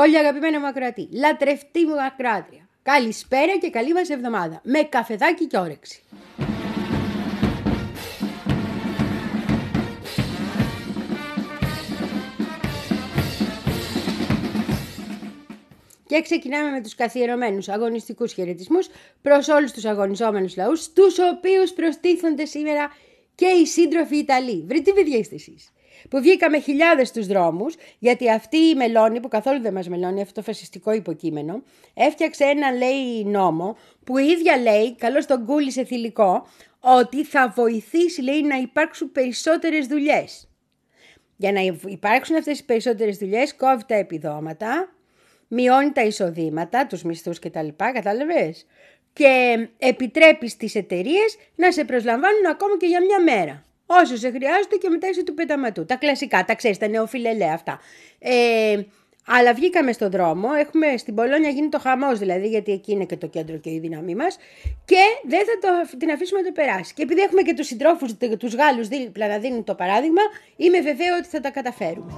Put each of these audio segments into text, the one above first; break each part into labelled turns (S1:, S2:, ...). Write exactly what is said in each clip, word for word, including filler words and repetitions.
S1: Πολύ αγαπημένο μου ακροατή, λατρευτή μου ακροάτρια, καλησπέρα και καλή μας εβδομάδα, με καφεδάκι και όρεξη. Και ξεκινάμε με τους καθιερωμένους αγωνιστικούς χαιρετισμούς προς όλους τους αγωνιζόμενους λαούς, τους οποίους προστίθονται σήμερα και οι σύντροφοι Ιταλοί. Βρε τι παιδιά είστε εσείς, που βγήκαμε χιλιάδες στους δρόμους, γιατί αυτή η Μελώνη, που καθόλου δεν μας μελώνει, αυτό το φασιστικό υποκείμενο, έφτιαξε ένα, λέει, νόμο, που η ίδια λέει, καλώς τον κούλησε θηλυκό, ότι θα βοηθήσει, λέει, να υπάρξουν περισσότερες δουλειές. Για να υπάρξουν αυτές οι περισσότερες δουλειές, κόβει τα επιδόματα, μειώνει τα εισοδήματα, τους μισθούς κτλ. Κατάλαβες? Και επιτρέπει στις εταιρείες να σε προσλαμβάνουν ακόμα και για μια μέρα. Όσο σε χρειάζεται και μετά είσαι του πεταματού. Τα κλασικά, τα ξέρεις, τα νεοφιλελέ αυτά. Ε, αλλά βγήκαμε στον δρόμο, έχουμε στην Πολόνια γίνει το χαμός δηλαδή, γιατί εκεί είναι και το κέντρο και η δύναμή μας, και δεν θα το, την αφήσουμε να το περάσει. Και επειδή έχουμε και τους συντρόφους, τους Γάλλους δίπλα να δίνουν το παράδειγμα, είμαι βεβαία ότι θα τα καταφέρουμε.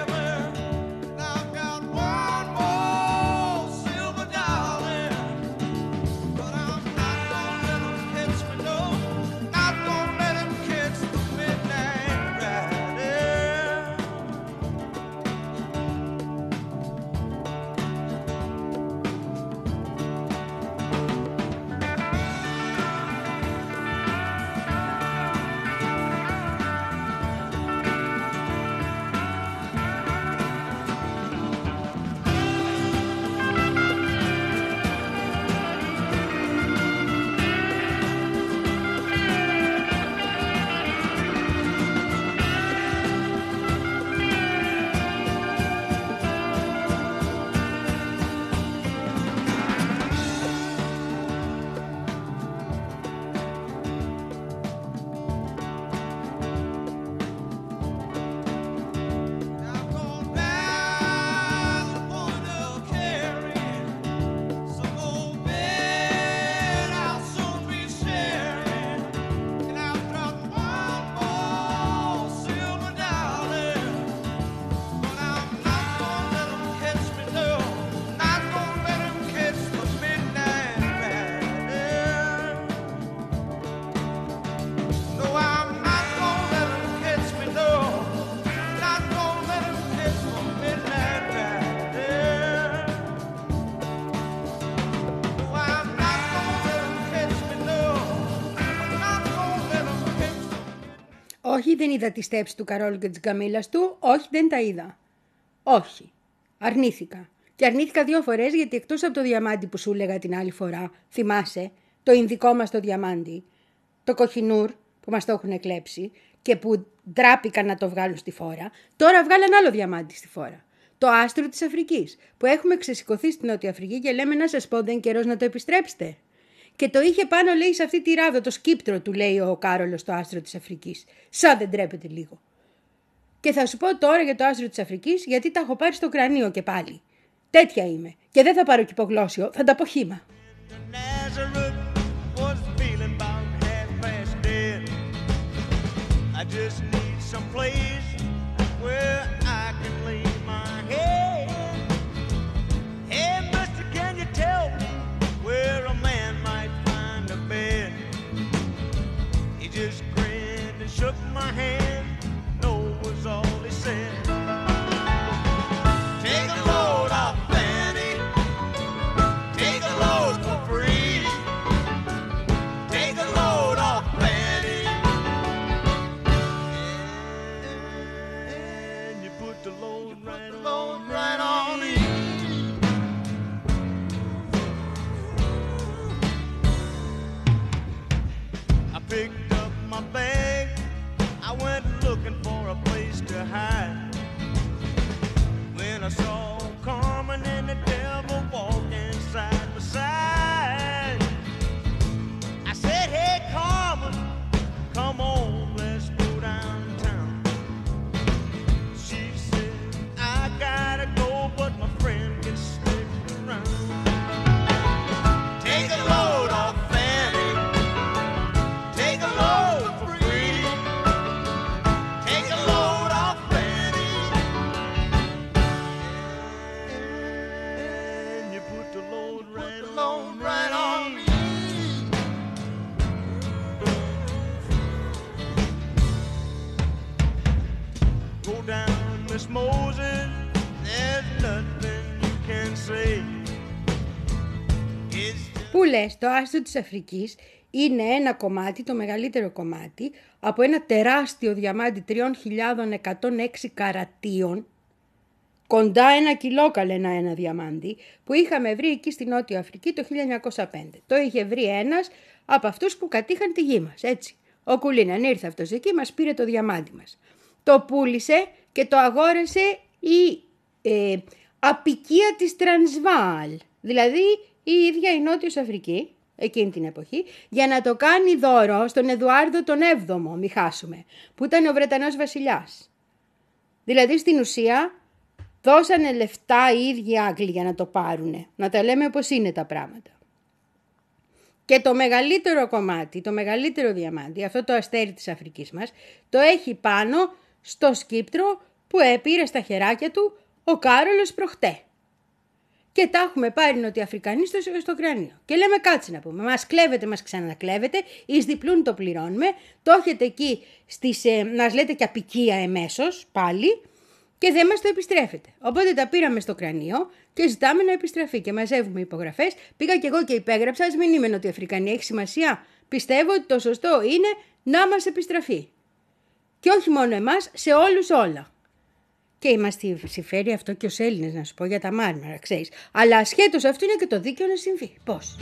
S1: Όχι, δεν είδα τη στέψη του Καρόλου και της Καμίλας του. Όχι, δεν τα είδα. Όχι. Αρνήθηκα. Και αρνήθηκα δύο φορές, γιατί εκτός από το διαμάντι που σου έλεγα την άλλη φορά, θυμάσαι, το ινδικό μας το διαμάντι, το κοχινούρ που μας το έχουν κλέψει και που ντράπηκαν να το βγάλουν στη φόρα, τώρα βγάλαν άλλο διαμάντι στη φόρα. Το άστρο της Αφρικής, που έχουμε ξεσηκωθεί στην Νότια Αφρική και λέμε να σας πω, δεν καιρός να το επιστρέψετε. Και το είχε πάνω, λέει, σε αυτή τη ράβδο, το σκύπτρο του, λέει ο Κάρολος, το άστρο της Αφρικής. Σαν δεν τρέπεται λίγο. Και θα σου πω τώρα για το άστρο της Αφρικής, γιατί τα έχω πάρει στο κρανίο και πάλι. Τέτοια είμαι. Και δεν θα πάρω κυπογλώσσιο, θα τα πω χύμα.
S2: Just grinned and shook my hand. No was all he said. Take a load off Fanny. Take a load for free. Take a load off Fanny. And you put the load right on, right on me. I picked my bag, I went looking for a place to hide. When I saw Carmen and the devil walking side by side, I said, hey Carmen, come on, let's go downtown. She said, I gotta go, but my friend can stick around. Take a load off Fanny. Take a load for free. Take a load off Fanny.
S1: λες, το άστρο της Αφρικής είναι ένα κομμάτι, το μεγαλύτερο κομμάτι, από ένα τεράστιο διαμάντι τρεις χιλιάδες εκατόν έξι καρατίων, κοντά ένα κιλό καλένα ένα διαμάντι, που είχαμε βρει εκεί στη Νότια Αφρική το χίλια εννιακόσια πέντε. Το είχε βρει ένας από αυτούς που κατήχαν τη γη μας, έτσι. Ο Κουλίναν ήρθε αυτός εκεί, μας πήρε το διαμάντι μας. Το πούλησε και το αγόρασε η ε, αποικία της Τρανσβάλ, δηλαδή η ίδια η Νότιος Αφρική, εκείνη την εποχή, για να το κάνει δώρο στον Εδουάρδο τον έβδομο, μη χάσουμε, που ήταν ο Βρετανός βασιλιάς. Δηλαδή στην ουσία δώσανε λεφτά οι ίδιοι Άγγλοι για να το πάρουνε, να τα λέμε όπως είναι τα πράγματα. Και το μεγαλύτερο κομμάτι, το μεγαλύτερο διαμάντι, αυτό το αστέρι της Αφρικής μας, το έχει πάνω στο σκύπτρο που έπήρε στα χεράκια του ο Κάρολος προχτέ. Και τα έχουμε πάρει νοτιοαφρικανοί στο, στο κρανίο. Και λέμε κάτσε να πούμε, μας κλέβετε, μας ξανακλέβετε, εις διπλούν το πληρώνουμε, το έχετε εκεί στις, ε, μας λέτε και απικία εμέσως πάλι και δεν μας το επιστρέφετε. Οπότε τα πήραμε στο κρανίο και ζητάμε να επιστραφεί και μαζεύουμε υπογραφές. Πήγα και εγώ και υπέγραψα, ας μην είμαι νοτιοαφρικανή, έχει σημασία. Πιστεύω ότι το σωστό είναι να μας επιστραφεί. Και όχι μόνο εμάς, σε όλους όλα. Και μας συμφέρει αυτό και ως Έλληνες, να σου πω, για τα μάρμαρα, ξέρεις. Αλλά ασχέτως αυτού είναι και το δίκαιο να συμβεί. Πώς?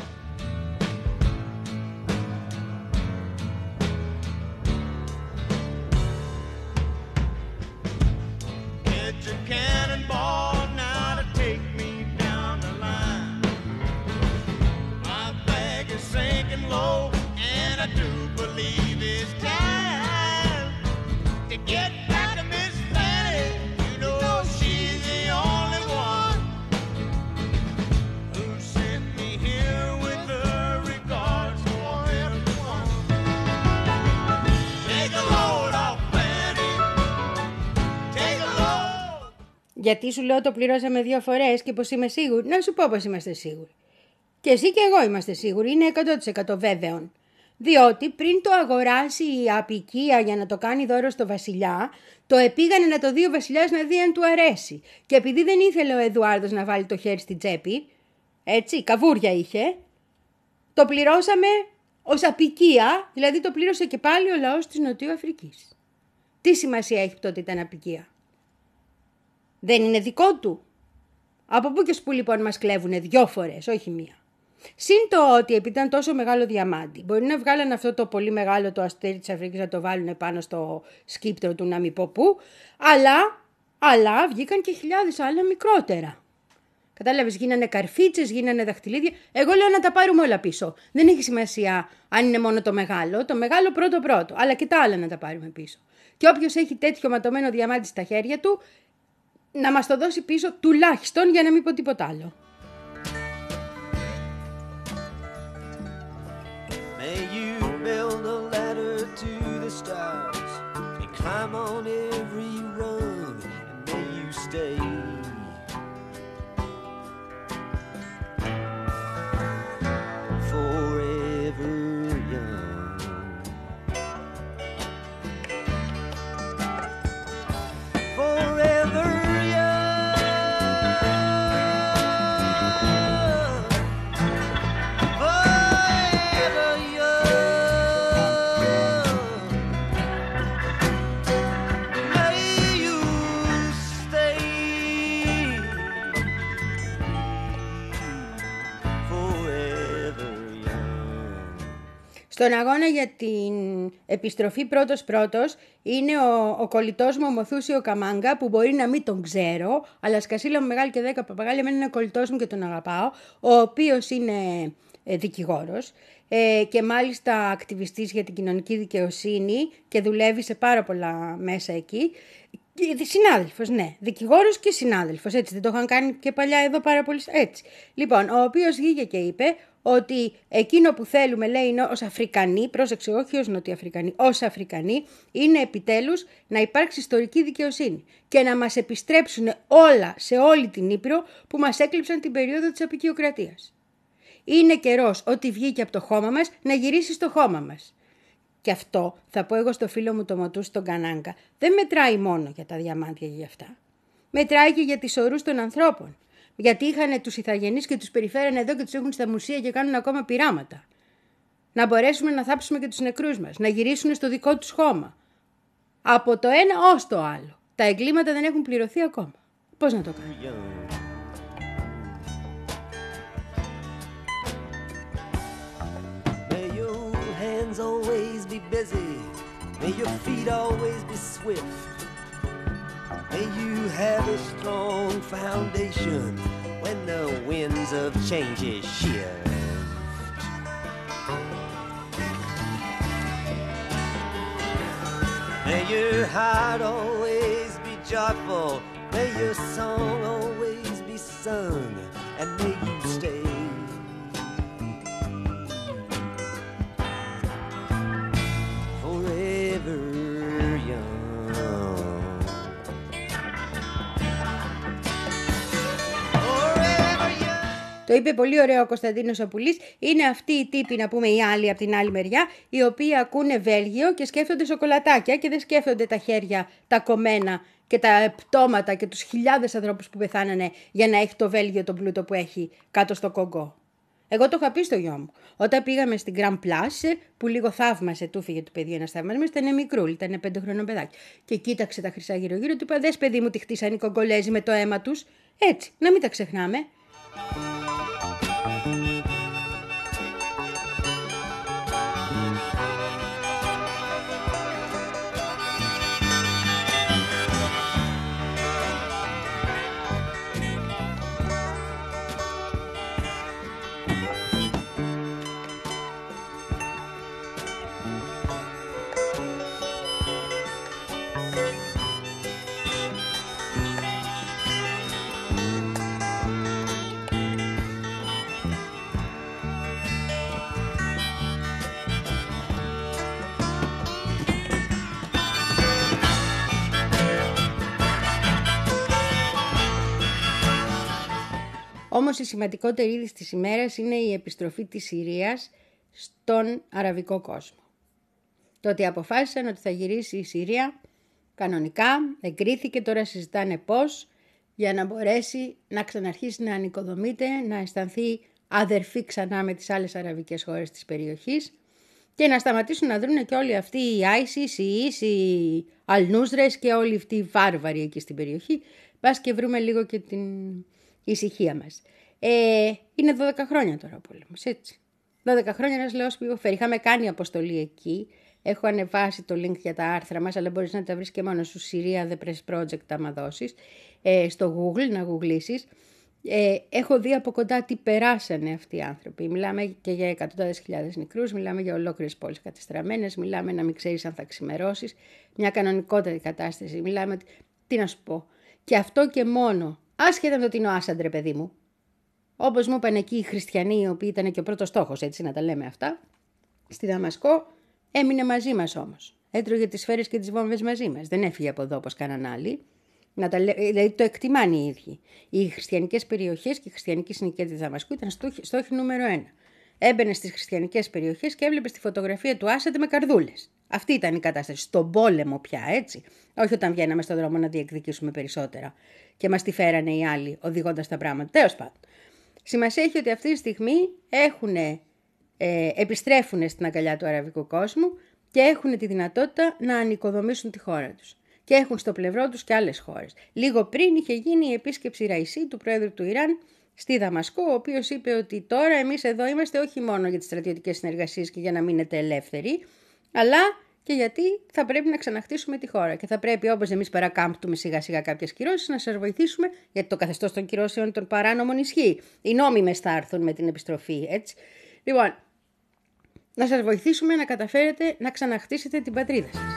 S1: Γιατί σου λέω το πληρώσαμε δύο φορές και πως είμαι σίγουρη. Να σου πω πως είμαστε σίγουροι. Και εσύ και εγώ είμαστε σίγουροι. Είναι εκατό τοις εκατό βέβαιον. Διότι πριν το αγοράσει η αποικία για να το κάνει δώρο στο βασιλιά, το επήγανε να το δει ο βασιλιάς να δει αν του αρέσει. Και επειδή δεν ήθελε ο Εδουάρδος να βάλει το χέρι στην τσέπη, έτσι, καβούρια είχε, το πληρώσαμε ως αποικία, δηλαδή το πλήρωσε και πάλι ο λαός της Νοτιού Αφρικής. Τι σημασία έχει τότε ήταν αποικία? Δεν είναι δικό του. Από πού και σπου λοιπόν μας κλέβουνε δυο φορές, όχι μία. Συν το ότι επειδή ήταν τόσο μεγάλο διαμάντι, μπορεί να βγάλουν αυτό το πολύ μεγάλο το αστέρι της Αφρικής να το βάλουν πάνω στο σκύπτρο του να μην πω πού, αλλά, αλλά βγήκαν και χιλιάδες άλλα μικρότερα. Κατάλαβες, γίνανε καρφίτσες, γίνανε δαχτυλίδια. Εγώ λέω να τα πάρουμε όλα πίσω. Δεν έχει σημασία αν είναι μόνο το μεγάλο, το μεγάλο πρώτο πρώτο, αλλά και τα άλλα να τα πάρουμε πίσω. Και όποιος έχει τέτοιο ματωμένο διαμάντι στα χέρια του, να μας το δώσει πίσω τουλάχιστον, για να μην πω τίποτα άλλο.
S3: May you build a ladder to the stars and climb on every rung, and may you stay forever young. Forever
S1: Στον αγώνα για την επιστροφή πρώτος-πρώτος είναι ο, ο κολλητός μου ο Μοθούσιο Καμάγκα, που μπορεί να μην τον ξέρω, αλλά σκασίλα μου μεγάλη και δέκα παπαγάλια, εμένα είναι κολλητός μου και τον αγαπάω, ο οποίος είναι ε, δικηγόρος ε, και μάλιστα ακτιβιστής για την κοινωνική δικαιοσύνη και δουλεύει σε πάρα πολλά μέσα εκεί. Συνάδελφος, ναι. Δικηγόρος και συνάδελφος, έτσι. Δεν το είχαν κάνει και παλιά εδώ πάρα πολύ. Έτσι. Λοιπόν, ο οποίος βγήκε και είπε ότι εκείνο που θέλουμε, λέει, ως Αφρικανοί, πρόσεξε, όχι ως Νοτιοαφρικανοί, ως Αφρικανοί, είναι επιτέλους να υπάρξει ιστορική δικαιοσύνη και να μας επιστρέψουν όλα σε όλη την Ήπειρο που μας έκλειψαν την περίοδο της αποικιοκρατίας. Είναι καιρός ό,τι βγήκε από το χώμα μας να γυρίσει στο χώμα μας. Και αυτό θα πω εγώ στο φίλο μου το Μωτού στον Κανάγκα, δεν μετράει μόνο για τα διαμάντια για αυτά. Μετράει και για τις ορούς των ανθρώπων. Γιατί είχαν τους ηθαγενείς και τους περιφέρανε εδώ και τους έχουν στα μουσεία και κάνουν ακόμα πειράματα. Να μπορέσουμε να θάψουμε και τους νεκρούς μας, να γυρίσουν στο δικό τους χώμα. Από το ένα ως το άλλο. Τα εγκλήματα δεν έχουν πληρωθεί ακόμα. Πώς να το κάνω?
S3: May your hands always be busy. May your feet always be swift. May you have a strong foundation when the winds of change shift. May your heart always be joyful. May your song always be sung. And may you stay forever young. Forever young.
S1: Το είπε πολύ ωραίο ο Κωνσταντίνος Απουλής. Είναι αυτοί οι τύποι, να πούμε, οι άλλοι από την άλλη μεριά, οι οποίοι ακούνε Βέλγιο και σκέφτονται σοκολατάκια και δεν σκέφτονται τα χέρια, τα κομμένα και τα πτώματα και τους χιλιάδες ανθρώπους που πεθάνανε για να έχει το Βέλγιο τον πλούτο που έχει κάτω στο Κογκό. Εγώ το είχα πει στο γιο μου. Όταν πήγαμε στην Grand Place, που λίγο θαύμασε, του φύγε το παιδί ένα θαύμασμα, ήταν μικρούλη, ήταν πέντε χρονών παιδάκι. Και κοίταξε τα χρυσά γύρω-γύρω, του είπα: δες, παιδί μου, τη χτίσαν οι Κογκολέζοι με το αίμα τους. Έτσι, να μην τα ξεχνάμε. Όμως η σημαντικότερη είδηση της ημέρας είναι η επιστροφή της Συρίας στον αραβικό κόσμο. Το ότι αποφάσισαν ότι θα γυρίσει η Συρία κανονικά, εγκρίθηκε, τώρα συζητάνε πώς, για να μπορέσει να ξαναρχίσει να ανοικοδομείται, να αισθανθεί αδερφή ξανά με τις άλλες αραβικές χώρες της περιοχής και να σταματήσουν να δρουν και όλοι αυτοί οι Άισις, οι Ις, οι Αλνούσρες και όλοι αυτοί οι βάρβαροι εκεί στην περιοχή. Πας και βρούμε λίγο και την ησυχία μας. Ε, είναι δώδεκα χρόνια τώρα ο πόλεμος, έτσι. δώδεκα χρόνια ένας λαός που υποφέρει. Είχαμε κάνει αποστολή εκεί. Έχω ανεβάσει το link για τα άρθρα μας, αλλά μπορείς να τα βρεις και μόνο σου. Syria The Press Project, άμα δώσεις. Ε, στο Google, να γουγλίσεις. Ε, έχω δει από κοντά τι περάσανε αυτοί οι άνθρωποι. Μιλάμε και για εκατοντάδες χιλιάδες νεκρούς, μιλάμε για ολόκληρες πόλεις κατεστραμμένες, μιλάμε να μην ξέρεις αν θα ξημερώσεις. Μια κανονικότερη κατάσταση. Μιλάμε. Τι να σου πω. Και αυτό και μόνο. Άσχετα με το ότι είναι ο Άσαντ, ρε παιδί μου. Όπως μου είπαν εκεί οι χριστιανοί, οι οποίοι ήταν και ο πρώτος στόχος, έτσι να τα λέμε αυτά, στη Δαμασκό, έμεινε μαζί μας όμως. Έτρωγε τις σφαίρες και τις βόμβες μαζί μας. Δεν έφυγε από εδώ όπως κάναν άλλοι. Να τα λέ... Δηλαδή το εκτιμάνε οι ίδιοι. Οι χριστιανικές περιοχές και η χριστιανική συνοικία της Δαμασκού ήταν στόχοι, στόχοι νούμερο ένα. Έμπαινε στις χριστιανικές περιοχές και έβλεπε τη φωτογραφία του Άσαντ με καρδούλες. Αυτή ήταν η κατάσταση. Στον πόλεμο πια, έτσι. Όχι όταν βγαίναμε στον δρόμο να διεκδικήσουμε περισσότερα. Και μας τη φέρανε οι άλλοι, οδηγώντας τα πράγματα. Τέλος πάντων. Σημασία έχει ότι αυτή τη στιγμή έχουν, ε, επιστρέφουν στην αγκαλιά του αραβικού κόσμου και έχουν τη δυνατότητα να ανοικοδομήσουν τη χώρα τους. Και έχουν στο πλευρό τους και άλλες χώρες. Λίγο πριν είχε γίνει η επίσκεψη Ραϊσί, του πρόεδρου του Ιράν, στη Δαμασκό, ο οποίος είπε ότι τώρα εμείς εδώ είμαστε όχι μόνο για τις στρατιωτικές συνεργασίες και για να μείνετε ελεύθεροι, αλλά και γιατί θα πρέπει να ξαναχτίσουμε τη χώρα. Και θα πρέπει, όπως εμείς παρακάμπτουμε σιγά σιγά κάποιες κυρώσεις, να σας βοηθήσουμε, γιατί το καθεστώς των κυρώσεων των παράνομων ισχύει. Οι νόμιμες θα έρθουν με την επιστροφή, έτσι. Λοιπόν, να σας βοηθήσουμε να καταφέρετε να ξαναχτίσετε την πατρίδα σας.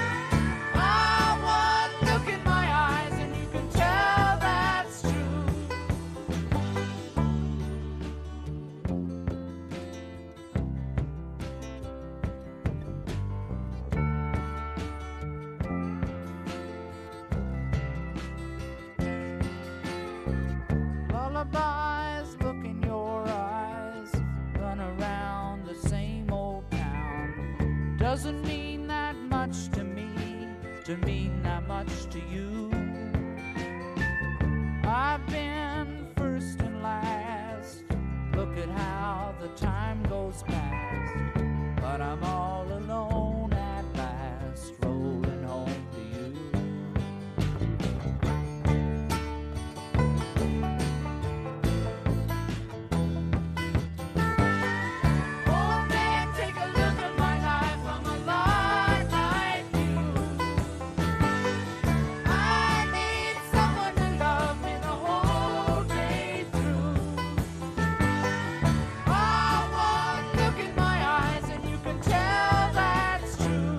S4: Lullabies look in your eyes, run around the same old town. Doesn't mean that much to me, to mean that much to you. I've been first at how the time goes past, but I'm all alone at last, rolling home to you. Oh man, take a look at my life from a light like you. I need someone to love me the whole day through. Oh, one look in my eyes and you can tell that's true.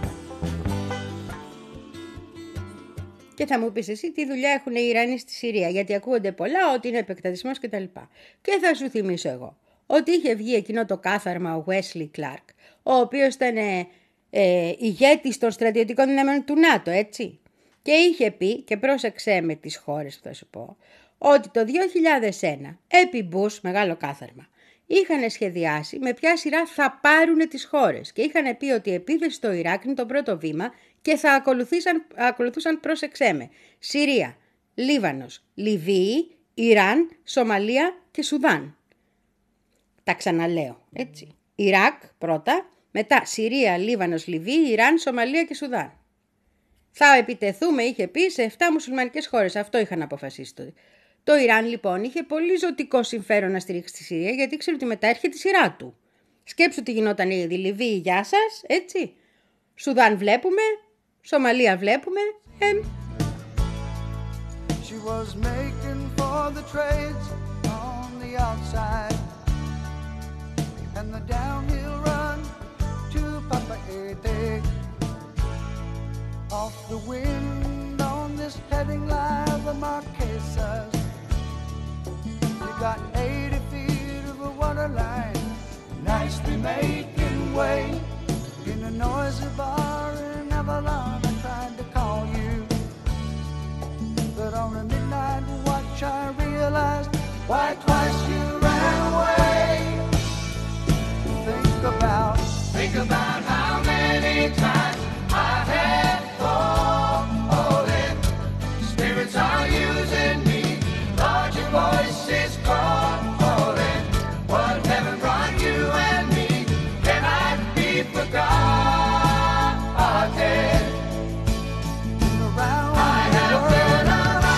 S1: Και θα μου πεις εσύ τι δουλειά έχουν οι Ιρανοί στη Συρία, γιατί ακούγονται πολλά ότι είναι επεκτατισμός κτλ. Και θα σου θυμίσω εγώ ότι είχε βγει εκείνο το κάθαρμα ο Wesley Clark, ο οποίος ήταν ε, ε, ηγέτης των στρατιωτικών δυνάμεων του ΝΑΤΟ, έτσι. Και είχε πει, και πρόσεξέ με τις χώρες που θα σου πω, ότι το δύο χιλιάδες ένα, επί Μπούς, μεγάλο κάθαρμα, είχαν σχεδιάσει με ποια σειρά θα πάρουν τις χώρες και είχαν πει ότι η επίθεση στο Ιράκ είναι το πρώτο βήμα και θα ακολουθήσαν, ακολουθούσαν, πρόσεξέ με, Συρία, Λίβανος, Λιβύη, Ιράν, Σομαλία και Σουδάν. Τα ξαναλέω, έτσι. Ιράκ πρώτα, μετά Συρία, Λίβανος, Λιβύη, Ιράν, Σομαλία και Σουδάν. Θα επιτεθούμε, είχε πει, σε επτά μουσουλμανικές χώρες. Αυτό είχαν αποφασίσει τότε. Το Ιράν λοιπόν είχε πολύ ζωτικό συμφέρον να στηρίξει τη Συρία, γιατί ήξερε ότι μετά έρχεται η σειρά του. Σκέψου τι γινόταν ήδη. Λιβύη, γεια σας, έτσι. Σουδάν βλέπουμε, Σομαλία βλέπουμε. Ε...
S5: She was making for the trades on the outside and the downhill run to Papa Ete. Off the wind on this heading line, the Marquesas. You got eighty feet of a water line, nicely making way in a noisy bar in Avalon. I tried to call you, but on a midnight watch I realized why twice you ran away. Think about, think about how many times I had fallen. Spirits are using me, Lord, your voice is calling. What heaven brought you and me cannot be forgotten. Around I have been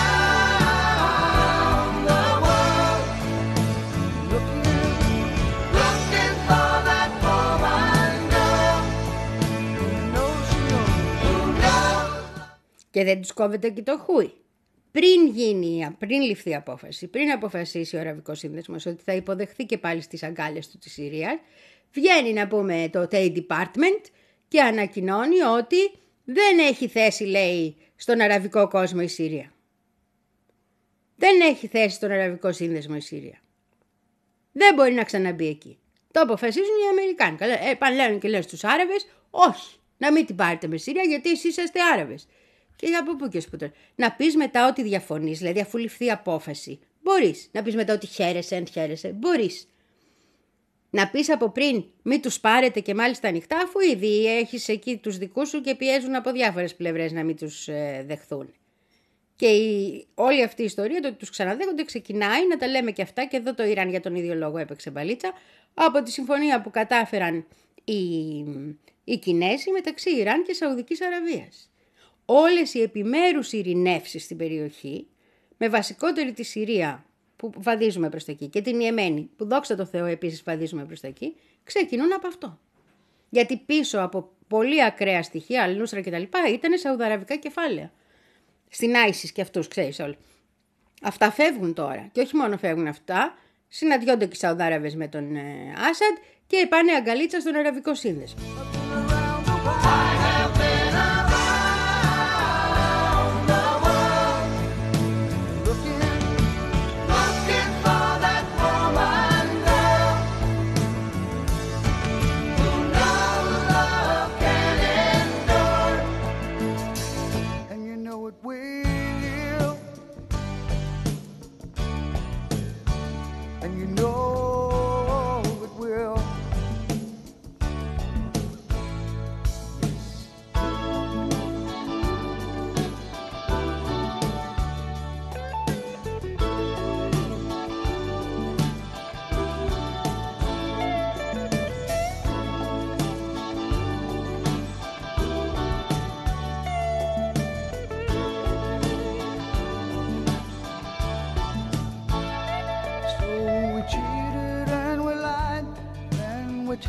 S5: around the world, looking, looking for that woman girl who knows she'll, who knows.
S1: Και δεν τους κόβεται και το χούι. Πριν γίνει, πριν ληφθεί η απόφαση, πριν αποφασίσει ο Αραβικός Σύνδεσμος ότι θα υποδεχθεί και πάλι στις αγκάλες του τη Συρία, βγαίνει να πούμε το State Department και ανακοινώνει ότι δεν έχει θέση, λέει, στον αραβικό κόσμο η Συρία. Δεν έχει θέση στον Αραβικό Σύνδεσμο η Συρία. Δεν μπορεί να ξαναμπεί εκεί. Το αποφασίζουν οι Αμερικάνοι. Ε, πάνε λένε και λένε στους Άραβες, όχι, να μην την πάρετε με Συρία γιατί εσείς είστε Άραβες. Και από πού και σπούτο. Να πεις μετά ότι διαφωνείς, δηλαδή αφού ληφθεί απόφαση. Μπορείς. Να πεις μετά ότι χαίρεσαι, αν χαίρεσαι. Μπορείς. Να πεις από πριν μην τους πάρετε και μάλιστα ανοιχτά, αφού ήδη έχεις εκεί τους δικούς σου και πιέζουν από διάφορες πλευρές να μην τους ε, δεχθούν. Και η, όλη αυτή η ιστορία, το ότι τους ξαναδέχονται, ξεκινάει, να τα λέμε και αυτά, και εδώ το Ιράν για τον ίδιο λόγο έπαιξε μπαλίτσα, από τη συμφωνία που κατάφεραν οι, οι Κινέζοι μεταξύ Ιράν και Σαουδικής Αραβίας. Όλες οι επιμέρους ειρηνεύσεις στην περιοχή, με βασικότερη τη Συρία που βαδίζουμε προς τα εκεί και την Ιεμένη που δόξα τω Θεώ επίσης βαδίζουμε προς τα εκεί, ξεκινούν από αυτό. Γιατί πίσω από πολύ ακραία στοιχεία, Αλνούσρα κτλ. Ήταν σαουδαραβικά κεφάλαια. Στην Άισις και αυτούς, ξέρεις όλοι. Αυτά φεύγουν τώρα. Και όχι μόνο φεύγουν αυτά, συναντιόνται και οι Σαουδάραβες με τον ε, Άσαντ και πάνε αγκαλίτσα στον Αραβικό Σύνδεσμο.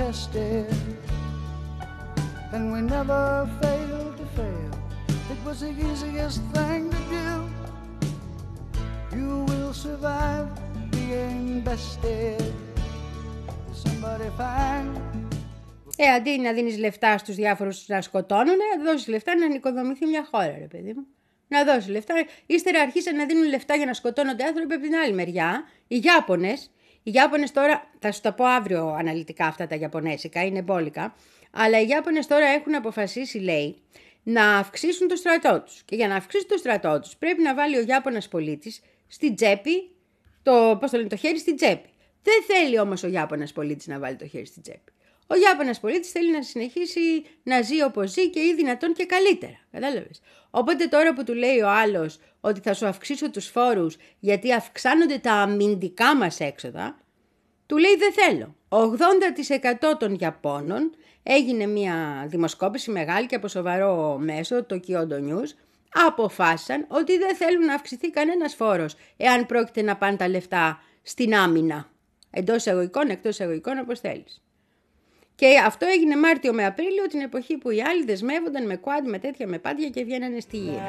S5: tested, and we never failed to fail. It was the easiest thing to do. You will survive being bested. Somebody fine.
S1: Ε, αντί να δίνεις λεφτά στους διάφορους να σκοτώνουν, να δώσεις λεφτά να νοικοδομηθεί μια χώρα, ρε παιδί μου. Να δώσεις λεφτά. Ύστερα αρχίσαν να δίνουν λεφτά για να σκοτώνονται άνθρωποι από την άλλη μεριά. Οι Ιάπωνες, οι Ιάπωνες τώρα, θα σου τα πω αύριο αναλυτικά αυτά τα Ιαπωνέζικα, είναι μπόλικα. Αλλά οι Ιάπωνες τώρα έχουν αποφασίσει, λέει, να αυξήσουν το στρατό τους. Και για να αυξήσουν το στρατό τους πρέπει να βάλει ο Ιάπωνας πολίτης στην τσέπη, το, πώς το λένε, το χέρι στην τσέπη. Δεν θέλει όμως ο Ιάπωνας πολίτης να βάλει το χέρι στην τσέπη. Ο Ιάπωνας πολίτης θέλει να συνεχίσει να ζει όπως ζει και ή δυνατόν και καλύτερα. Κατάλαβες. Οπότε τώρα που του λέει ο άλλος ότι θα σου αυξήσω τους φόρους γιατί αυξάνονται τα αμυντικά μας έξοδα, του λέει δεν θέλω. ογδόντα τοις εκατό των Ιαπώνων, έγινε μια δημοσκόπηση μεγάλη και από σοβαρό μέσο, το Kyodo News, αποφάσισαν ότι δεν θέλουν να αυξηθεί κανένας φόρος εάν πρόκειται να πάνε τα λεφτά στην άμυνα. Εντός εγωικών, εκτός εγωικών, όπως θέλεις. Και αυτό έγινε Μάρτιο με Απρίλιο, την εποχή που οι άλλοι δεσμεύονταν με κουάντ, με τέτοια, με πάντια και βγαίνανε στη γη.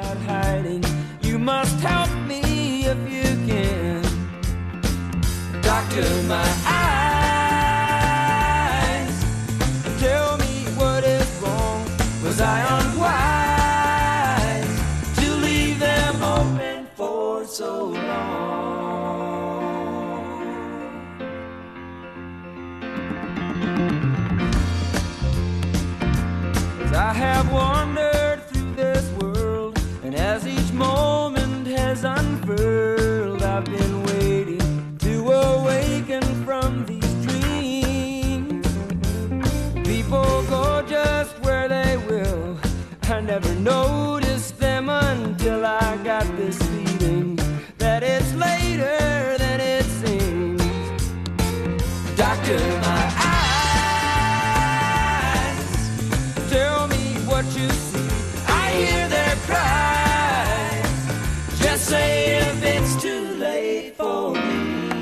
S6: I have wandered through this world, and as each moment has unfurled, I've been waiting to awaken from these dreams. People go just where they will. I never noticed them until I got this feeling that it's later than it seems. Doctor, my you see, I hear their cries. Just say if it's too late for me.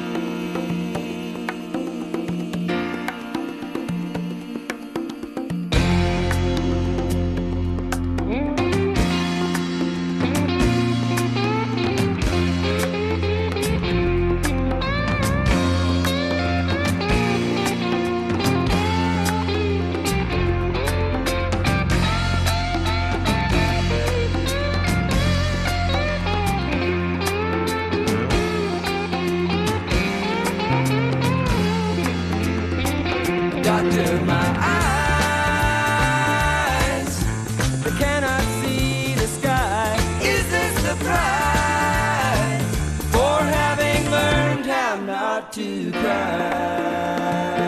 S6: To cry.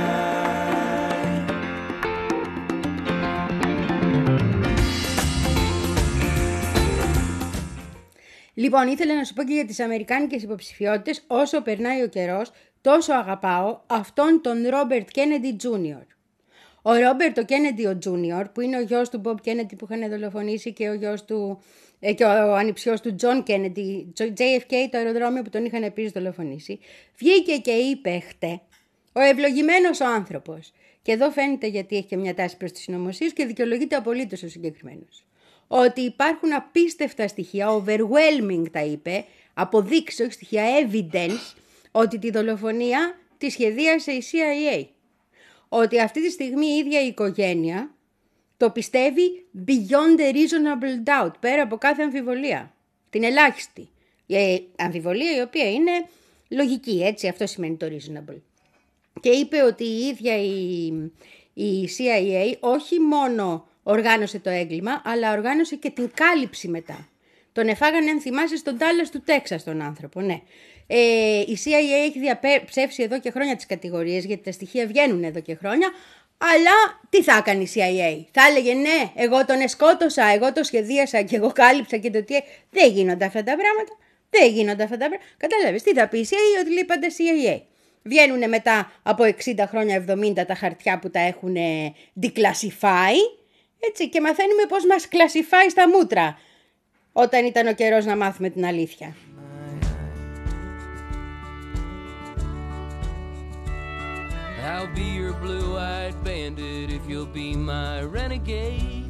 S1: Λοιπόν, ήθελα να σου πω και για τις αμερικάνικες υποψηφιότητες. Όσο περνάει ο καιρός, τόσο αγαπάω αυτόν τον Ρόμπερτ Κέννεντι Τζούνιορ. Ο Ρόμπερτ ο Κέννεντι ο Τζούνιορ, που είναι ο γιος του Μπομπ Κέννεντι που είχαν δολοφονήσει και ο γιος του και ο ανιψιός του Τζον Κέννεντι, τζέι εφ κέι, το αεροδρόμιο που τον είχαν επίσης δολοφονήσει, βγήκε και είπε χτε, ο ευλογημένος ο άνθρωπος, και εδώ φαίνεται γιατί έχει και μια τάση προς τις συνωμοσίες και δικαιολογείται απολύτως ο συγκεκριμένος, ότι υπάρχουν απίστευτα στοιχεία, overwhelming τα είπε, αποδείξεις, όχι στοιχεία, evidence, ότι τη δολοφονία τη σχεδίασε η σι άι έι. Ότι αυτή τη στιγμή η ίδια η οικογένεια το πιστεύει beyond a reasonable doubt, πέρα από κάθε αμφιβολία. Την ελάχιστη. Η αμφιβολία η οποία είναι λογική, έτσι, αυτό σημαίνει το reasonable. Και είπε ότι η ίδια η, η σι άι έι όχι μόνο οργάνωσε το έγκλημα, αλλά οργάνωσε και την κάλυψη μετά. Τον εφάγανε, αν θυμάσαι, στον Τάλλας του Τέξας τον άνθρωπο, ναι. Ε, η σι άι έι έχει διαψεύσει εδώ και χρόνια τις κατηγορίες, γιατί τα στοιχεία βγαίνουν εδώ και χρόνια. Αλλά τι θα έκανε η σι άι έι? Θα έλεγε ναι, εγώ τον εσκότωσα, εγώ το σχεδίασα και εγώ κάλυψα και το τι. Δεν γίνονται αυτά τα πράγματα. Δεν γίνονται αυτά τα πράγματα. Κατάλαβες τι θα πει η σι άι έι? Ότι λέει πάντα σι άι έι. Βγαίνουν μετά από εξήντα χρόνια, εβδομήντα τα χαρτιά που τα έχουν declassify, έτσι, και μαθαίνουμε πώς μας classify στα μούτρα όταν ήταν ο καιρός να μάθουμε την αλήθεια.
S6: I'll be your blue-eyed bandit if you'll be my renegade.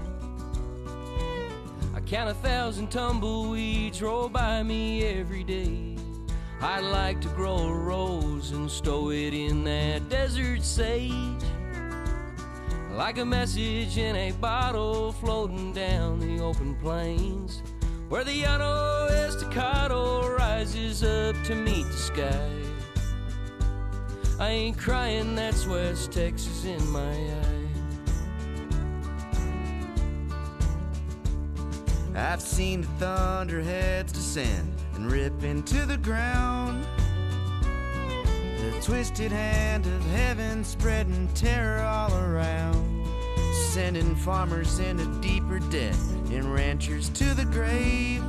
S6: I count a thousand tumbleweeds roll by me every day. I'd like to grow a rose and stow it in that desert sage, like a message in a bottle floating down the open plains, where the Llano Estacado rises up to meet the sky. I ain't crying, that's West Texas in my eye.
S7: I've seen the thunderheads descend and rip into the ground, the twisted hand of heaven spreading terror all around, sending farmers into deeper debt and ranchers to the grave,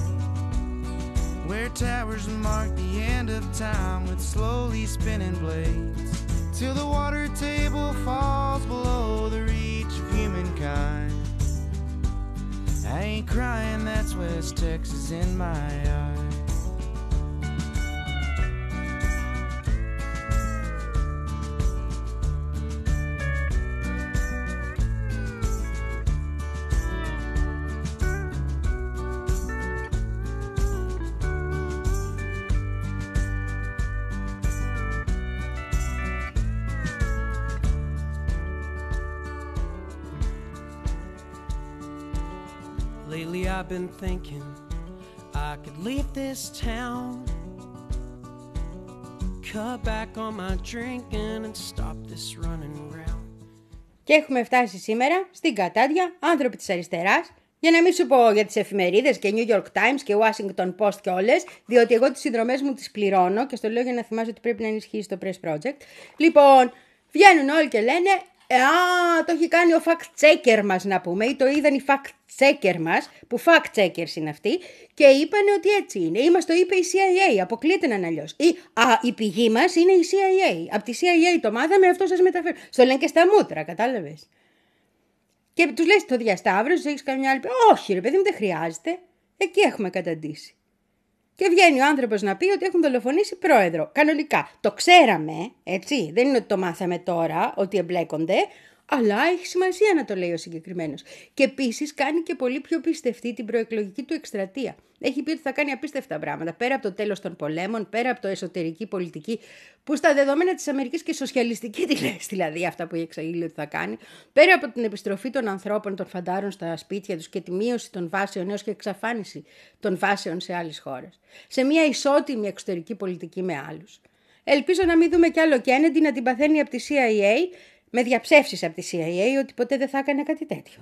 S7: where towers mark the end of time with slowly spinning blades, till the water table falls below the reach of humankind. I ain't crying, that's West Texas in my eye.
S6: Lately I've been thinking I could leave this town, cut back on my drinking and stop this running around.
S1: Και έχουμε φτάσει σήμερα στην κατάδια άνθρωποι της αριστεράς, για να μην σου πω για τις εφημερίδες και New York Times και Washington Post και όλες, διότι εγώ τις συνδρομές μου τις πληρώνω και στο λέω για να θυμάσαι ότι πρέπει να ενισχύσει το Press Project. Λοιπόν, βγαίνουν όλοι και λένε «Α, το έχει κάνει ο fact-checker μας να πούμε» ή το είδαν οι fact-checker μας, που fact-checkers είναι αυτοί, και είπανε ότι έτσι είναι. Ή μας το είπε η σι άι έι, αποκλείται να είναι αλλιώς. Ή «Α, η πηγή μας είναι η σι άι έι, από τη σι άι έι το μάθαμε, αυτό σας μεταφέρω». Στο λένε και στα μούτρα, κατάλαβες. Και τους λες το διασταύρος, έχεις καμιά άλλη. Όχι ρε παιδί μου, δεν χρειάζεται. Εκεί έχουμε καταντήσει. Και βγαίνει ο άνθρωπος να πει ότι έχουν δολοφονήσει πρόεδρο. Κανονικά. Το ξέραμε, έτσι. Δεν είναι ότι το μάθαμε τώρα, ότι εμπλέκονται. Αλλά έχει σημασία να το λέει ο συγκεκριμένος. Και επίσης κάνει και πολύ πιο πιστευτή την προεκλογική του εκστρατεία. Έχει πει ότι θα κάνει απίστευτα πράγματα. Πέρα από το τέλος των πολέμων, πέρα από το εσωτερική πολιτική, που στα δεδομένα της Αμερικής και σοσιαλιστική τη λες, δηλαδή αυτά που έχει εξαγγείλει ότι θα κάνει. Πέρα από την επιστροφή των ανθρώπων, των φαντάρων στα σπίτια τους και τη μείωση των βάσεων έως και εξαφάνιση των βάσεων σε άλλες χώρες. Σε μια ισότιμη εξωτερική πολιτική με άλλους. Ελπίζω να μην δούμε κι άλλο Κέννεντι να την παθαίνει από τη σι άι έι. Με διαψεύσεις από τη σι άι έι ότι ποτέ δεν θα έκανε κάτι τέτοιο.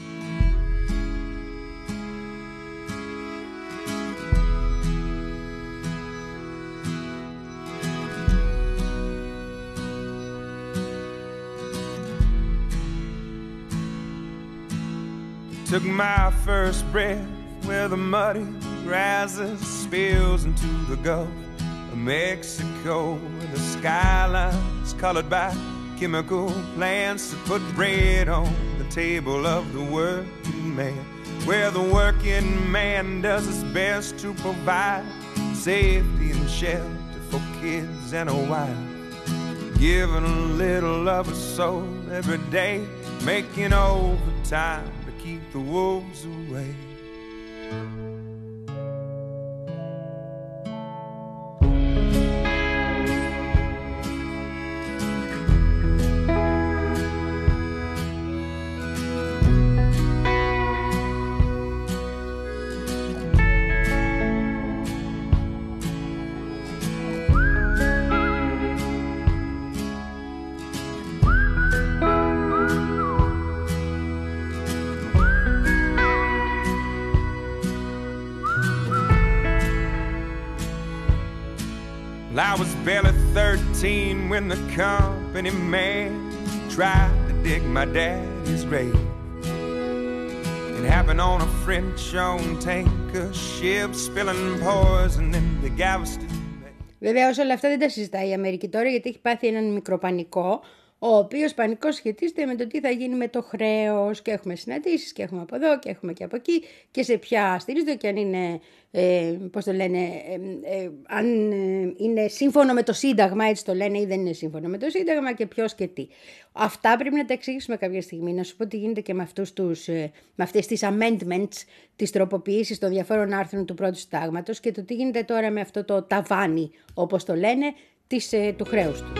S8: Took my first breath where the muddy rises, spills into the Gulf of Mexico, where the skyline's colored by chemical plants to put bread on the table of the working man, where the working man does his best to provide safety and shelter for kids and a wife, giving a little of his soul every day, making overtime to keep the wolves away. I was barely thirteen when the company man tried to dig my daddy's grave. It happened on a French-owned tanker ship, spilling poison in the Galveston Bay.
S1: Βεβαίως όλα αυτά δεν τα συζητάει η Αμερική τώρα, γιατί έχει πάθει έναν μικροπανικό ο οποίος πανικός σχετίζεται με το τι θα γίνει με το χρέος και έχουμε συναντήσεις και έχουμε από εδώ και έχουμε και από εκεί και σε ποια στηρίζεται και αν είναι, ε, πώς το λένε, ε, ε, αν ε, είναι σύμφωνο με το Σύνταγμα, έτσι το λένε, ή δεν είναι σύμφωνο με το Σύνταγμα και ποιος και τι. Αυτά πρέπει να τα εξηγήσουμε κάποια στιγμή. Να σου πω τι γίνεται και με, αυτούς τους, ε, με αυτές τις amendments, τις τροποποιήσεις των διαφόρων άρθρων του πρώτου συντάγματος και το τι γίνεται τώρα με αυτό το ταβάνι, όπως το λένε, της, ε, του χρέους του.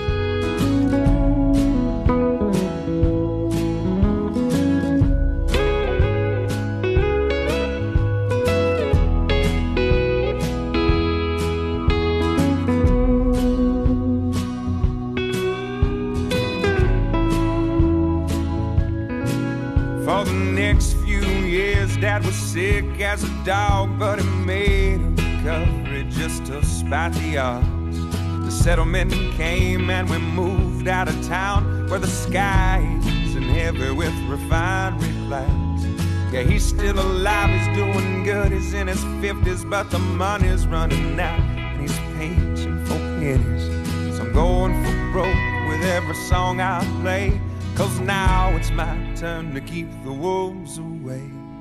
S8: For the next few years, Dad was sick as a dog, but he made a recovery just to spite the odds. The settlement came and we moved out of town, where the sky is in heavy with refinery clouds. Yeah, he's still alive, he's doing good, he's in his fifties, but the money's running out, and he's pinching for pennies. So I'm going for broke with every song I play, 'cause now it's my turn to keep the wolves away.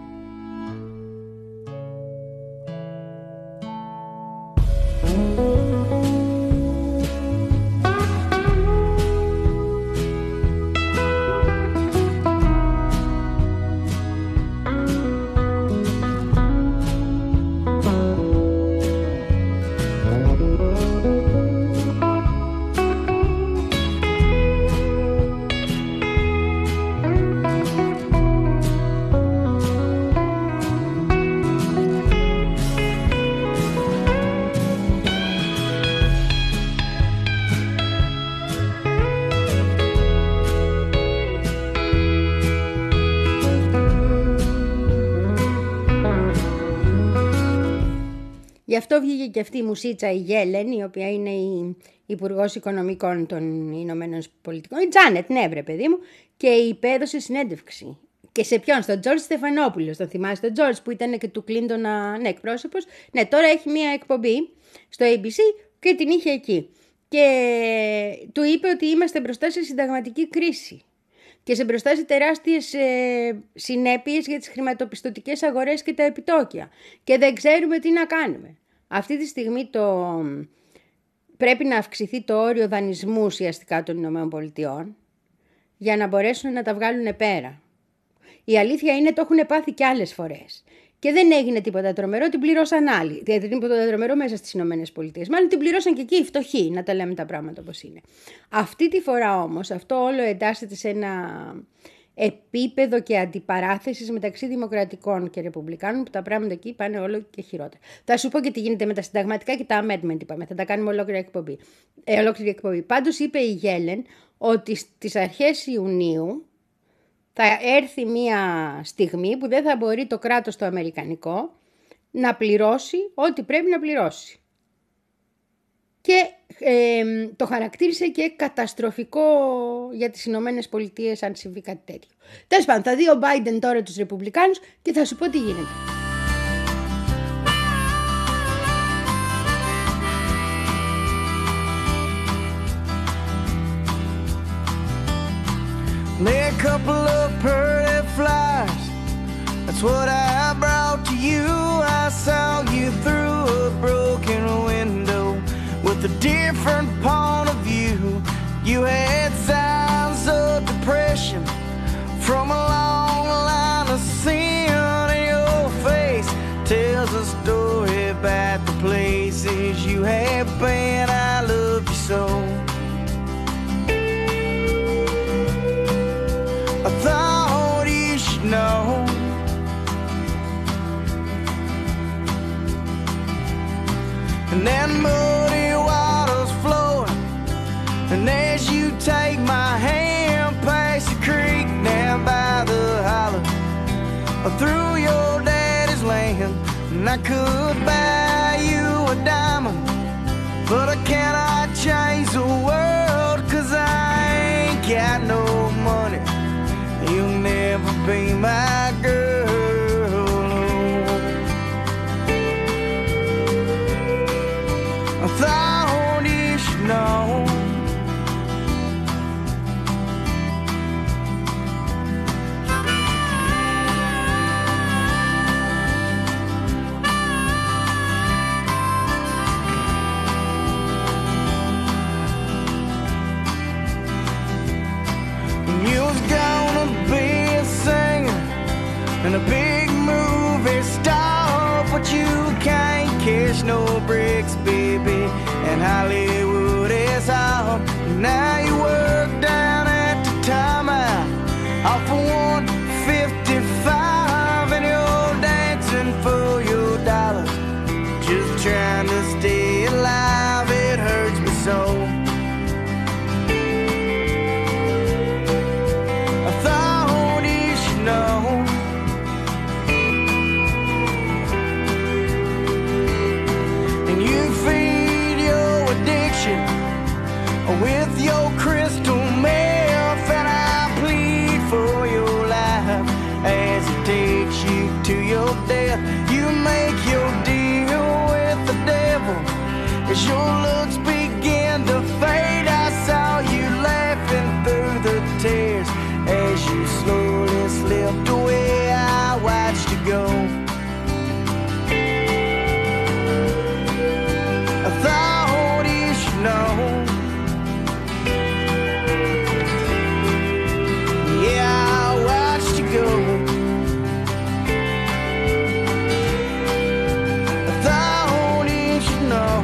S1: Γι' αυτό βγήκε και αυτή η μουσίτσα η Γέλεν, η οποία είναι η Υπουργός Οικονομικών των Ηνωμένων Πολιτικών. Η Τζάνετ, ναι, βρε παιδί μου, και υπέδωσε συνέντευξη. Και σε ποιον, στον Τζορτζ Στεφανόπουλο. Τον θυμάσαι τον Τζορτζ που ήταν και του Κλίντονα, ναι, εκπρόσωπος. Ναι, τώρα έχει μία εκπομπή στο έι μπι σι και την είχε εκεί. Και του είπε ότι είμαστε μπροστά σε συνταγματική κρίση. Και σε μπροστά σε τεράστιες ε, συνέπειες για τις χρηματοπιστωτικές αγορές και τα επιτόκια. Και δεν ξέρουμε τι να κάνουμε. Αυτή τη στιγμή το... πρέπει να αυξηθεί το όριο δανεισμού ουσιαστικά των ΗΠΑ για να μπορέσουν να τα βγάλουν πέρα. Η αλήθεια είναι το έχουν πάθει και άλλες φορές. Και δεν έγινε τίποτα τρομερό, την πληρώσαν άλλοι. Δηλαδή τίποτα τρομερό μέσα στις Ηνωμένες Πολιτείες. Μάλλον την πληρώσαν και εκεί οι φτωχοί, να τα λέμε τα πράγματα όπως είναι. Αυτή τη φορά όμως αυτό όλο εντάσσεται σε ένα επίπεδο και αντιπαράθεσης μεταξύ δημοκρατικών και ρεπουμπλικάνων, που τα πράγματα εκεί πάνε όλο και χειρότερα. Θα σου πω και τι γίνεται με τα συνταγματικά και τα amendment, είπαμε. Θα τα κάνουμε ολόκληρη εκπομπή. Ε, ολόκληρη εκπομπή. Πάντως είπε η Γέλεν ότι στις αρχές Ιουνίου θα έρθει μια στιγμή που δεν θα μπορεί το κράτος το αμερικανικό να πληρώσει ό,τι πρέπει να πληρώσει. Και ε, το χαρακτήρισε και καταστροφικό για τις Ηνωμένες Πολιτείες αν συμβεί κάτι τέτοιο. Τέλος πάντων, θα δει ο Biden τώρα τους Ρεπουμπλικάνους και θα σου πω τι γίνεται.
S3: Lay a couple of pearly flies, that's what I brought to you. I saw you through a broken window with a different point of view. You had signs of depression from a long line of sin, and your face tells a story about the places you have been. I love you so. I thought you should know. And that muddy water's flowing, and as you take my hand past the creek down by the holler, through your daddy's land, and I could buy you a diamond, but I cannot change the world, 'cause I ain't got no money. You'll never be my girl. I thought you should know.
S7: polish no bricks, baby, and Hollywood is out. Now you work down at the time out, off for one fifty-five, and you're dancing for your dollars, just trying to stay alive. It hurts me so. I thought you should know. And you feed your addiction with your crystal meth, and I plead for your life as it takes you to your death. You make your deal with the devil as your looks begin to fade. I saw you laughing through the tears as you slowly slipped away. I watched you go. I thought you should know. Yeah, I watched you go. I thought you should know.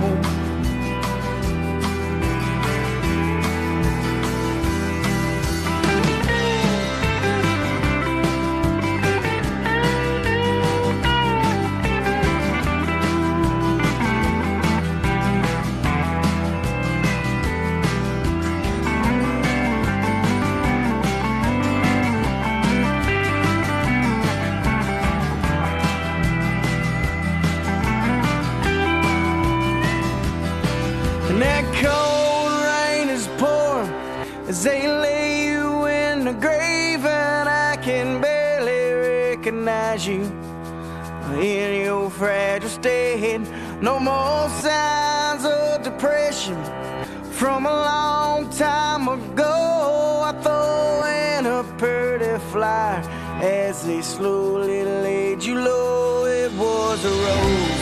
S7: And that cold rain is pouring as they lay you in the grave, and I can barely recognize you in your fragile state. No more signs of depression from a long time ago. I throw in a pretty flyer as they slowly laid you low. It was a rose.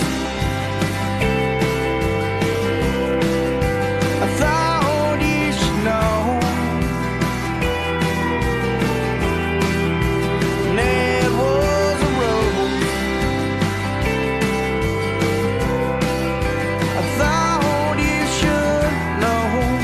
S7: I thought you should know. And it was a rose. I thought you should know.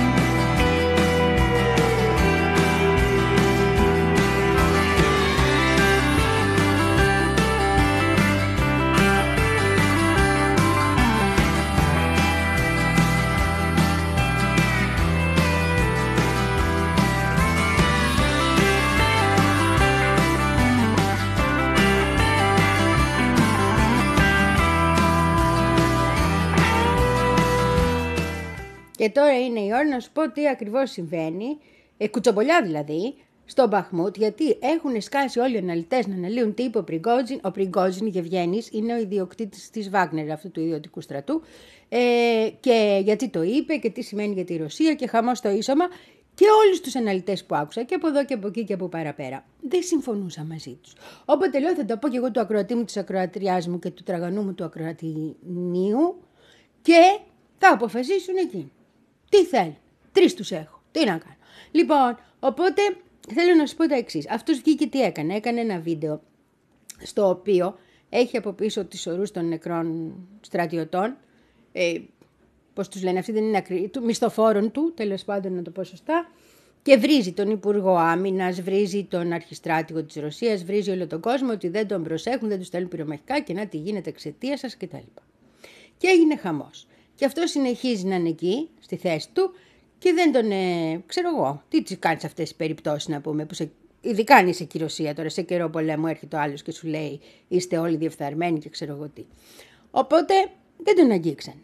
S1: Και τώρα είναι η ώρα να σου πω τι ακριβώς συμβαίνει, ε, κουτσομπολιά δηλαδή, στο Μπαχμούτ, γιατί έχουν σκάσει όλοι οι αναλυτές να αναλύουν τι είπε ο Πριγκόζιν. Ο Πριγκόζιν Γεβγένης είναι ο ιδιοκτήτης της Βάγνερ, αυτού του ιδιωτικού στρατού, ε, και γιατί το είπε και τι σημαίνει για τη Ρωσία και χαμός το ίσωμα. Και όλους τους αναλυτές που άκουσα και από εδώ και από εκεί και από παραπέρα δεν συμφωνούσα μαζί τους. Όποτε λέω θα τα πω και εγώ του ακροατή μου, της ακροατριάς μου και του τραγανού μου του ακροατινίου και θα αποφασίσουν εκεί. Τι θέλουν. Τρεις τους έχω. Τι να κάνω. Λοιπόν, οπότε θέλω να σου πω τα εξής. Αυτός βγήκε τι έκανε. Έκανε ένα βίντεο στο οποίο έχει από πίσω τις ορούς των νεκρών στρατιωτών. Ε, πώς τους λένε, αυτή δεν είναι ακρι... του, μισθοφόρων του, τέλος πάντων να το πω σωστά. Και βρίζει τον Υπουργό Άμυνας, βρίζει τον Αρχιστράτηγο της Ρωσίας, βρίζει όλο τον κόσμο ότι δεν τον προσέχουν, δεν του στέλνουν πυρομαχικά και να τι γίνεται εξαιτία σας κτλ. Και έγινε χαμός. Και αυτό συνεχίζει να είναι εκεί, στη θέση του, και δεν τον, ε, ξέρω εγώ, τι τις κάνεις αυτές τις περιπτώσεις να πούμε, που σε, ειδικά αν είσαι και η Ρωσία τώρα, σε καιρό πολέμου έρχεται ο άλλος και σου λέει είστε όλοι διεφθαρμένοι και ξέρω εγώ τι. Οπότε δεν τον αγγίξανε.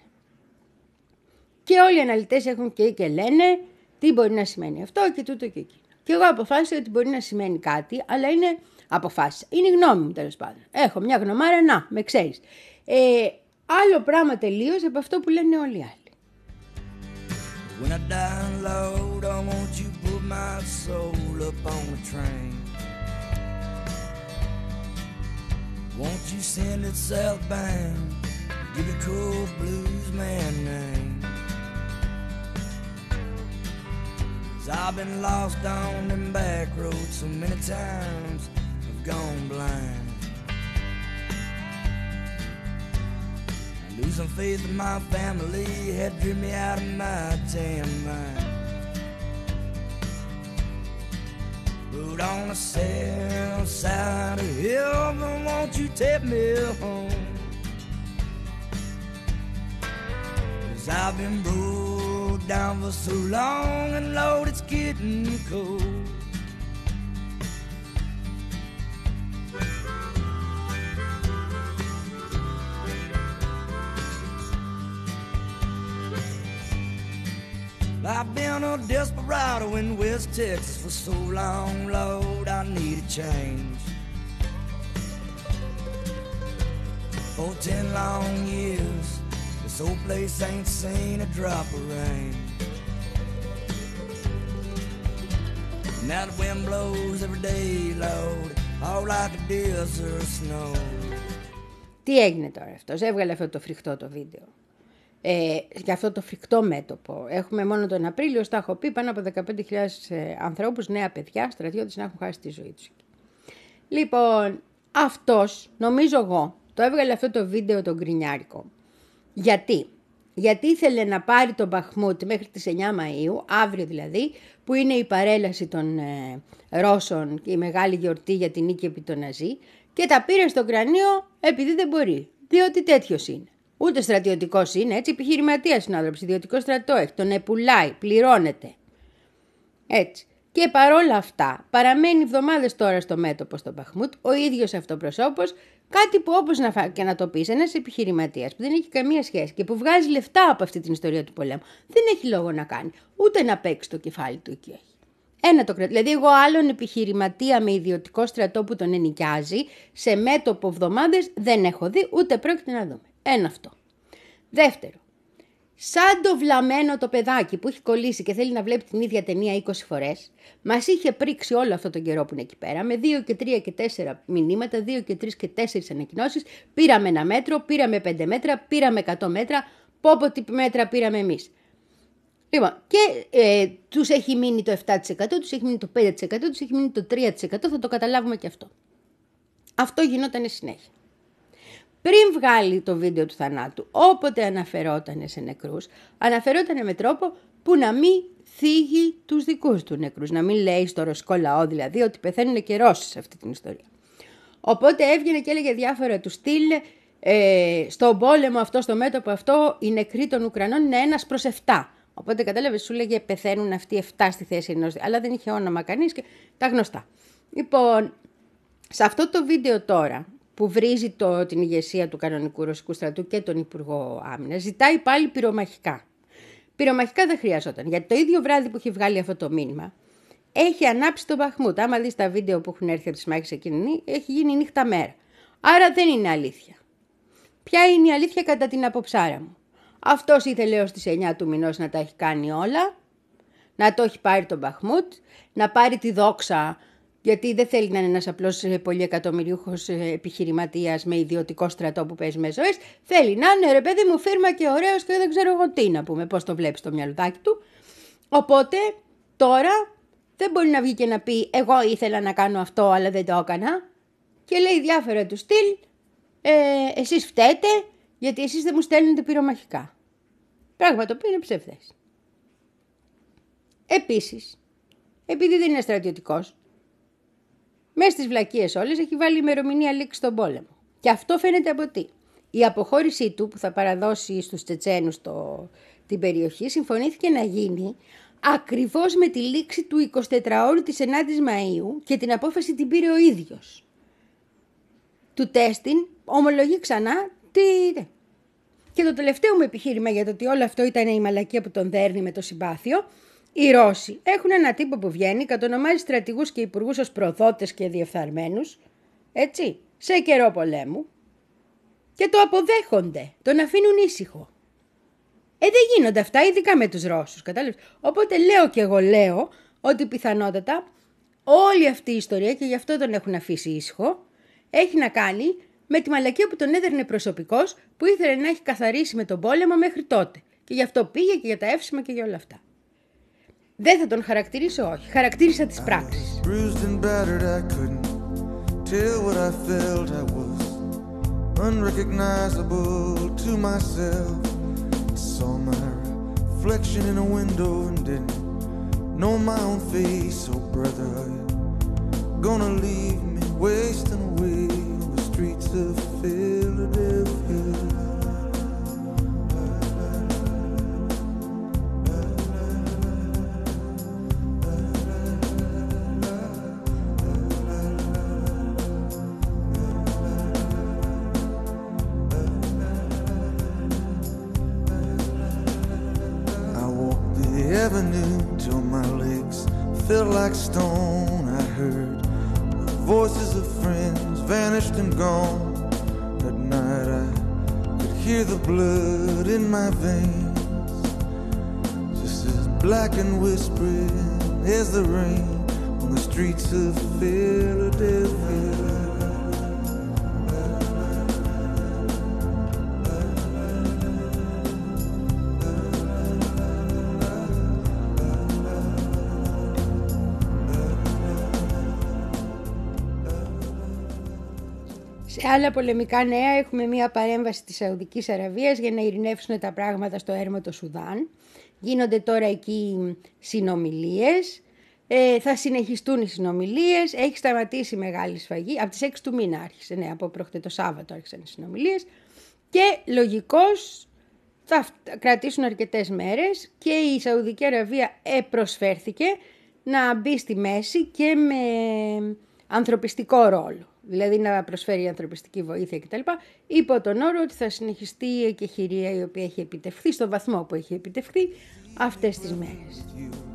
S1: Και όλοι οι αναλυτές έχουν και, και λένε τι μπορεί να σημαίνει αυτό και τούτο και εκείνο. Και εγώ αποφάσισα ότι μπορεί να σημαίνει κάτι, αλλά είναι αποφάσισα. Είναι η γνώμη μου τέλος πάντων. Έχω μια γνωμάρα, να, με ξέρεις. Ε, άλλο πράγμα τελείως από αυτό που λένε όλοι οι άλλοι.
S3: When I download, I want you put my soul up on the train. Won't you send it southbound? Give the cool blues man name. 'Cause I've been lost on them back roads so many times, I've gone blind.
S9: Losing faith in my family had driven me out of my tan mind. But on the south side of heaven, won't you take me home? 'Cause I've been broke down for so long, and Lord, it's getting cold. I've been a desperado in West Texas for so long, Lord, I need a change. For ten long years, this old place ain't seen a drop of rain. Now the wind blows every day, Lord, all like a desert snow.
S1: Τι έγινε τώρα αυτός, έβγαλε αυτό το φρικτό το βίντεο. Ε, για αυτό το φρικτό μέτωπο. Έχουμε μόνο τον Απρίλιο, στα έχω πει, πάνω από δεκαπέντε χιλιάδες ε, ανθρώπους, νέα παιδιά, στρατιώτες να έχουν χάσει τη ζωή τους. Λοιπόν, αυτός, νομίζω εγώ, το έβγαλε αυτό το βίντεο τον γκρινιάρικο. Γιατί? Γιατί ήθελε να πάρει τον Μπαχμούτ μέχρι τις εννιά Μαΐου, αύριο δηλαδή, που είναι η παρέλαση των ε, Ρώσων και η μεγάλη γιορτή για την νίκη επί των Ναζί, και τα πήρε στο κρανίο επειδή δεν μπορεί, διότι τέτοιος είναι. Ούτε στρατιωτικός είναι, έτσι, επιχειρηματίας συνάδελφος, ιδιωτικό στρατό έχει, τον επουλάει, πληρώνεται. Έτσι. Και παρόλα αυτά, παραμένει εβδομάδες τώρα στο μέτωπο στο Μπαχμούτ, ο ίδιος αυτοπροσώπος, κάτι που όπως να φα... και να το πεις, ένας επιχειρηματίας που δεν έχει καμία σχέση και που βγάζει λεφτά από αυτή την ιστορία του πολέμου, δεν έχει λόγο να κάνει, ούτε να παίξει το κεφάλι του εκεί έχει. Ένα το κρατώ. Δηλαδή, εγώ άλλον επιχειρηματία με ιδιωτικό στρατό που τον ενοικιάζει σε μέτωπο εβδομάδες δεν έχω δει, ούτε πρόκειται να δούμε. Ένα αυτό. Δεύτερο, σαν το βλαμμένο το παιδάκι που έχει κολλήσει και θέλει να βλέπει την ίδια ταινία είκοσι φορές, μας είχε πρίξει όλο αυτό τον καιρό που είναι εκεί πέρα, με δύο και τρία και τέσσερα μηνύματα, δύο και τρεις και τέσσερις ανακοινώσεις, πήραμε ένα μέτρο, πήραμε πέντε μέτρα, πήραμε εκατό μέτρα, πόπο τι μέτρα πήραμε εμείς. Λοιπόν, και ε, τους έχει μείνει το επτά τοις εκατό, τους έχει μείνει το πέντε τοις εκατό, τους έχει μείνει το τρία τοις εκατό, θα το καταλάβουμε και αυτό. Αυτό γινόταν συνέχεια. Πριν βγάλει το βίντεο του θανάτου, όποτε αναφερόταν σε νεκρούς, αναφερόταν με τρόπο που να μην θίγει τους δικούς του νεκρούς, να μην λέει στο ρωσικό λαό δηλαδή ότι πεθαίνουν και Ρώσοι σε αυτή την ιστορία. Οπότε έβγαινε και έλεγε διάφορα του στυλ, ε, στον πόλεμο αυτό, στο μέτωπο αυτό, οι νεκροί των Ουκρανών είναι ένας προς εφτά. Οπότε κατάλαβες, σου λέγε πεθαίνουν αυτοί εφτά στη θέση ενός, αλλά δεν είχε όνομα κανείς και τα γνωστά. Λοιπόν, σε αυτό το βίντεο τώρα, που βρίζει το, την ηγεσία του κανονικού ρωσικού στρατού και τον Υπουργό Άμυνας, ζητάει πάλι πυρομαχικά. Πυρομαχικά δεν χρειαζόταν, γιατί το ίδιο βράδυ που έχει βγάλει αυτό το μήνυμα, έχει ανάψει τον Μπαχμούτ. Άμα δεις τα βίντεο που έχουν έρθει από τις μάχες εκείνη, έχει γίνει νύχτα μέρα. Άρα δεν είναι αλήθεια. Ποια είναι η αλήθεια κατά την αποψάρα μου? Αυτός ήθελε ως τις εννιά του μηνός να τα έχει κάνει όλα, να το έχει πάρει τον Μπαχμούτ, να πάρει τη δόξα, γιατί δεν θέλει να είναι ένας απλός πολυεκατομμυριούχος επιχειρηματίας με ιδιωτικό στρατό που παίζει με ζωές. Θέλει να είναι, ρε παιδί μου, φίρμα και ωραίος και δεν ξέρω εγώ τι να πούμε, πώς το βλέπει στο μυαλουδάκι του. Οπότε τώρα δεν μπορεί να βγει και να πει εγώ ήθελα να κάνω αυτό αλλά δεν το έκανα. Και λέει διάφορα του στυλ, ε, εσείς φταίτε γιατί εσείς δεν μου στέλνετε πυρομαχικά. Πράγμα το οποίο είναι ψευδές. Επίσης, επειδή δεν είναι στρατιωτικός, μέσα στις βλακίες όλες έχει βάλει ημερομηνία λήξη στον πόλεμο. Και αυτό φαίνεται από τι? Η αποχώρησή του που θα παραδώσει στους Τσετσένους το, την περιοχή συμφωνήθηκε να γίνει ακριβώς με τη λήξη του εικοσιτετράωρου της ενάτης Μαΐου και την απόφαση την πήρε ο ίδιος. Του τέστην ομολογεί ξανά τι... Και το τελευταίο μου επιχείρημα για το ότι όλο αυτό ήταν η μαλακία που τον δέρνει με το συμπάθειο, οι Ρώσοι έχουν ένα τύπο που βγαίνει, κατονομάζει στρατηγούς και υπουργούς ως προδότες και διεφθαρμένους, έτσι, σε καιρό πολέμου, και το αποδέχονται, τον αφήνουν ήσυχο. Ε, δεν γίνονται αυτά, ειδικά με τους Ρώσους, κατάλαβες. Οπότε λέω και εγώ λέω ότι πιθανότατα όλη αυτή η ιστορία, και γι' αυτό τον έχουν αφήσει ήσυχο, έχει να κάνει με τη μαλακία που τον έδερνε προσωπικός, που ήθελε να έχει καθαρίσει με τον πόλεμο μέχρι τότε. Και γι' αυτό πήγε και για τα εύσημα και για όλα αυτά. Δεν θα τον χαρακτηρίσω, όχι. Χαρακτήρισα τις πράξεις.
S7: unrecognizable to myself. I saw my reflection in a window and didn't know my own face. Oh brother, are you gonna leave me wasting away on the streets of Philadelphia? Like stone, I heard the voices of friends vanished and gone. At night I could hear the blood in my veins, just as black and whispering as the rain on the streets of Philadelphia.
S1: Σε άλλα πολεμικά νέα έχουμε μια παρέμβαση της Σαουδικής Αραβίας για να ειρηνεύσουν τα πράγματα στο έρμο το Σουδάν. Γίνονται τώρα εκεί συνομιλίες, ε, θα συνεχιστούν οι συνομιλίες, έχει σταματήσει η μεγάλη σφαγή, από τις έξι του μήνα άρχισε, ναι, από προχτέ το Σάββατο άρχισαν οι συνομιλίες και λογικώς θα κρατήσουν αρκετές μέρες και η Σαουδική Αραβία επροσφέρθηκε να μπει στη μέση και με ανθρωπιστικό ρόλο. Δηλαδή να προσφέρει ανθρωπιστική βοήθεια κτλ. Υπό τον όρο ότι θα συνεχιστεί η εκεχηρία η οποία έχει επιτευχθεί στο βαθμό που έχει επιτευχθεί αυτές τις μέρες.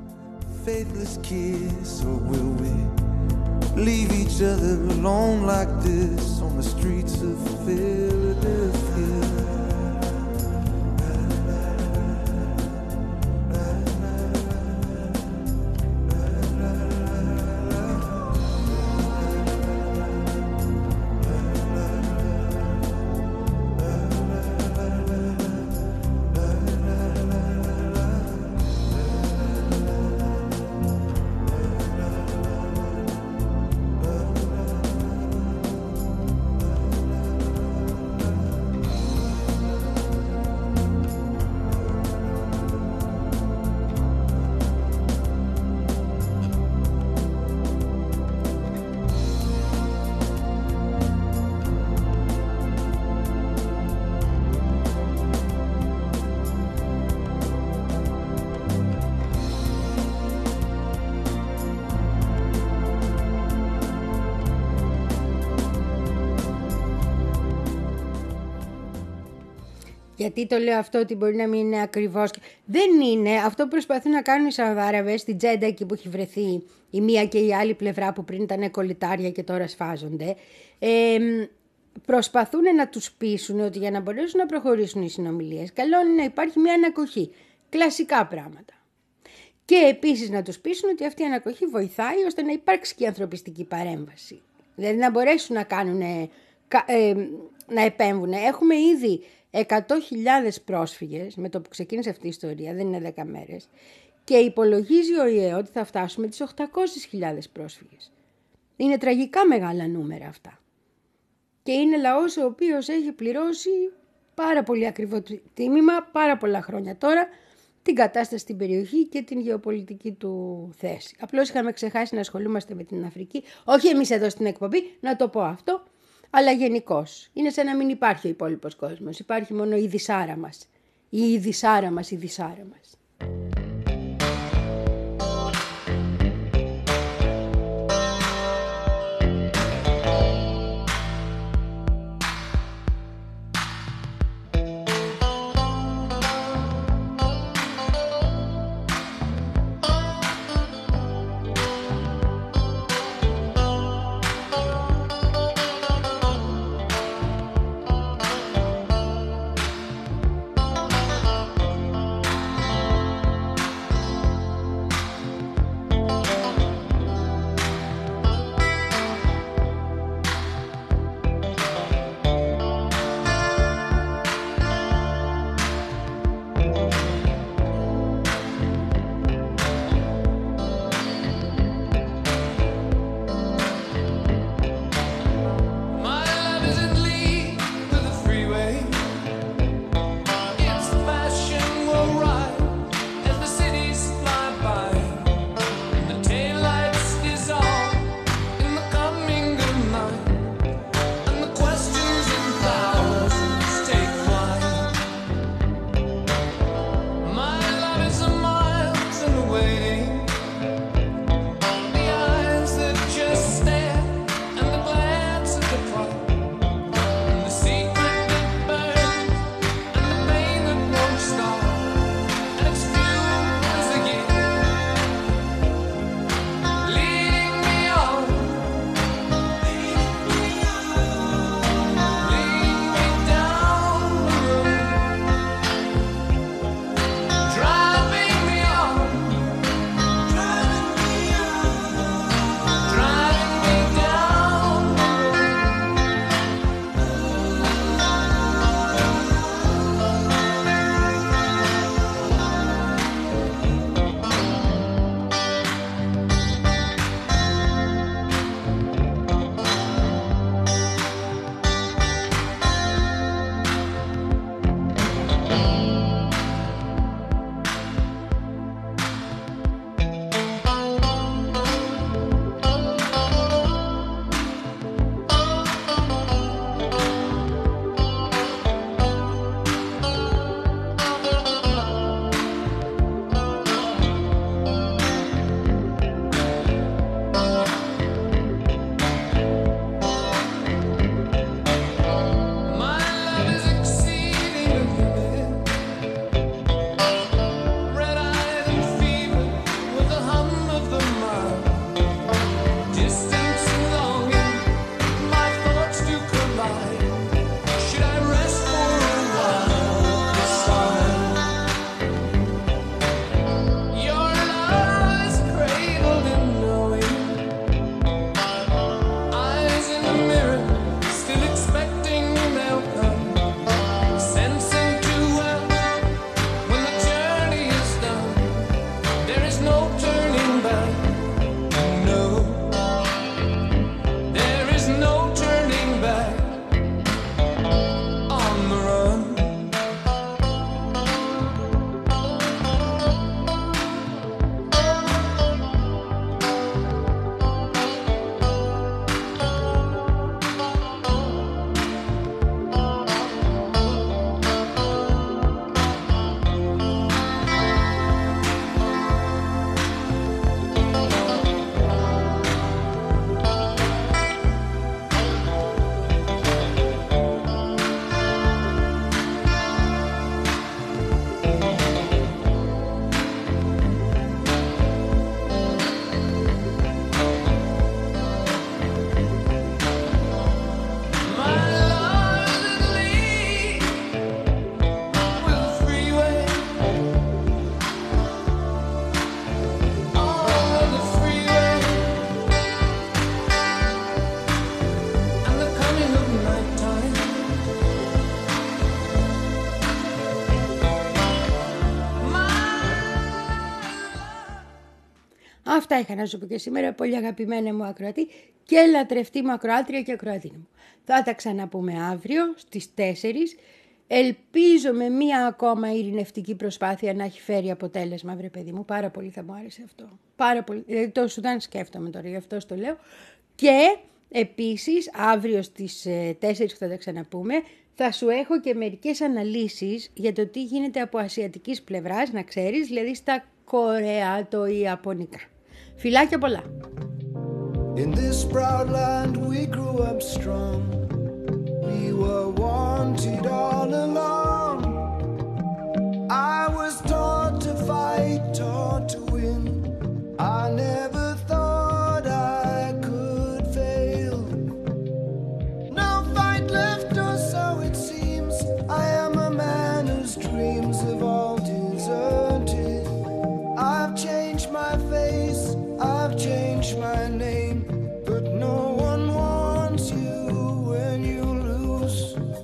S1: Γιατί το λέω αυτό ότι μπορεί να μην είναι ακριβώς. Δεν είναι. Αυτό που προσπαθούν να κάνουν οι Σαουδάραβες στην Τζέντα εκεί που έχει βρεθεί η μία και η άλλη πλευρά που πριν ήταν κολλητάρια και τώρα σφάζονται. Ε, προσπαθούν να τους πείσουν ότι για να μπορέσουν να προχωρήσουν οι συνομιλίες καλό είναι να υπάρχει μια ανακοχή. Κλασικά πράγματα. Και επίσης να τους πείσουν ότι αυτή η ανακοχή βοηθάει ώστε να υπάρξει και ανθρωπιστική παρέμβαση. Δηλαδή να μπορέσουν να κάνουν, ε, ε, να επέμβουν. Έχουμε ήδη εκατό χιλιάδες πρόσφυγες με το που ξεκίνησε αυτή η ιστορία, δεν είναι δέκα μέρες, και υπολογίζει ο ΙΕ ότι θα φτάσουμε τις οκτακόσιες χιλιάδες πρόσφυγες. Είναι τραγικά μεγάλα νούμερα αυτά. Και είναι λαός ο οποίος έχει πληρώσει πάρα πολύ ακριβό τίμημα, πάρα πολλά χρόνια τώρα, την κατάσταση στην περιοχή και την γεωπολιτική του θέση. Απλώς είχαμε ξεχάσει να ασχολούμαστε με την Αφρική, όχι εμείς εδώ στην εκπομπή, να το πω αυτό, αλλά γενικώς. Είναι σαν να μην υπάρχει ο υπόλοιπος κόσμος. Υπάρχει μόνο η δυσάρα μας. Η δυσάρα μας, η δυσάρα μας. Αυτά είχα να σου πω και σήμερα, πολύ αγαπημένα μου ακροατή και λατρευτή μου ακροάτρια και ακροατήνα μου. Θα τα ξαναπούμε αύριο στις τέσσερις. Ελπίζω με μία ακόμα ειρηνευτική προσπάθεια να έχει φέρει αποτέλεσμα, βρε παιδί μου. Πάρα πολύ θα μου άρεσε αυτό. Πάρα πολύ. Δηλαδή το Σουδάν σκέφτομαι τώρα, γι' αυτό το λέω. Και επίσης αύριο στις τέσσερις που θα τα ξαναπούμε, θα σου έχω και μερικές αναλύσεις για το τι γίνεται από ασιατικής πλευράς, να ξέρεις, δηλαδή στα κορεατο-ιαπωνικά. Φιλάκια πολλά!
S5: In this proud land we grew up strong. We were wanted all along. I was taught to fight, taught to win. I never thought I could fail. No fight left, or so it seems. I am a man whose dreams have all deserted. I've changed my face, I've changed my name, but no one wants you when you lose.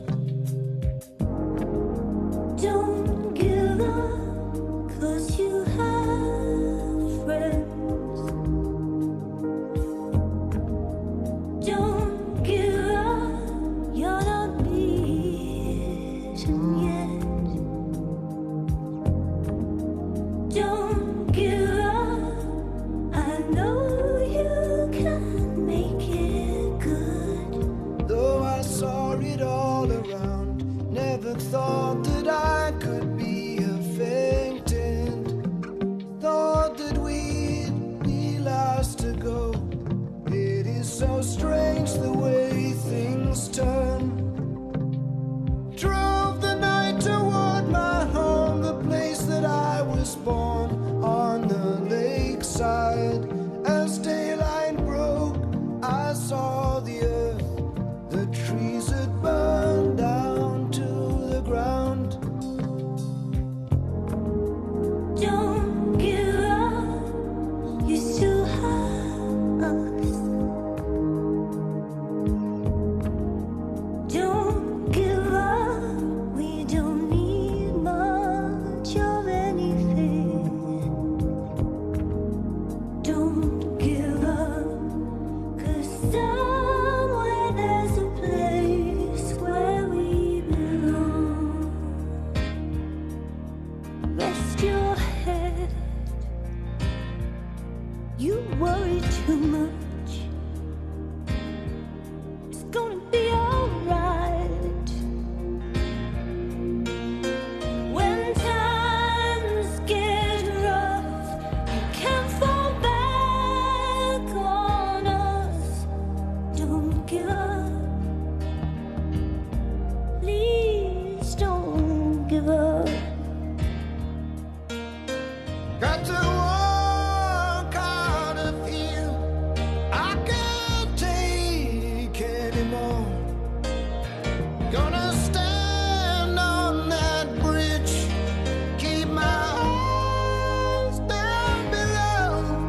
S10: Don't give up, 'cause you have friends. Don't give up, you're not beaten yet. Don't give up, I know you can make it good.
S5: Though I saw it all around, never thought that I could be a faintant. Thought that we'd be last to go. It is so strange the way things turn. Drove the night toward my home, the place that I was born, on the lakeside. As daylight broke, I saw the earth, the trees had burned down to the ground.
S10: Don't give up, you still have us. Don't give up, we don't need much of anything. Don't give up, 'cause somewhere there's a place where we belong. Rest your head, you worry too much. It's gonna be alright. When times get rough, you can't fall back on us. Don't give up, please don't give up.
S5: Got to walk out of here. I can't take anymore. Gonna stand on that bridge, keep my eyes down below.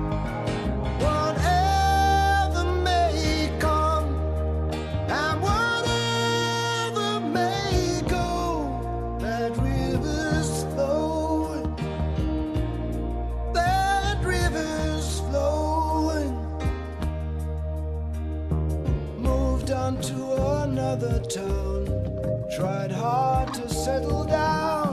S5: Whatever may come and whatever may go, that river's flowing. That river's flowing. Moved on to another town. Tried hard to settle down.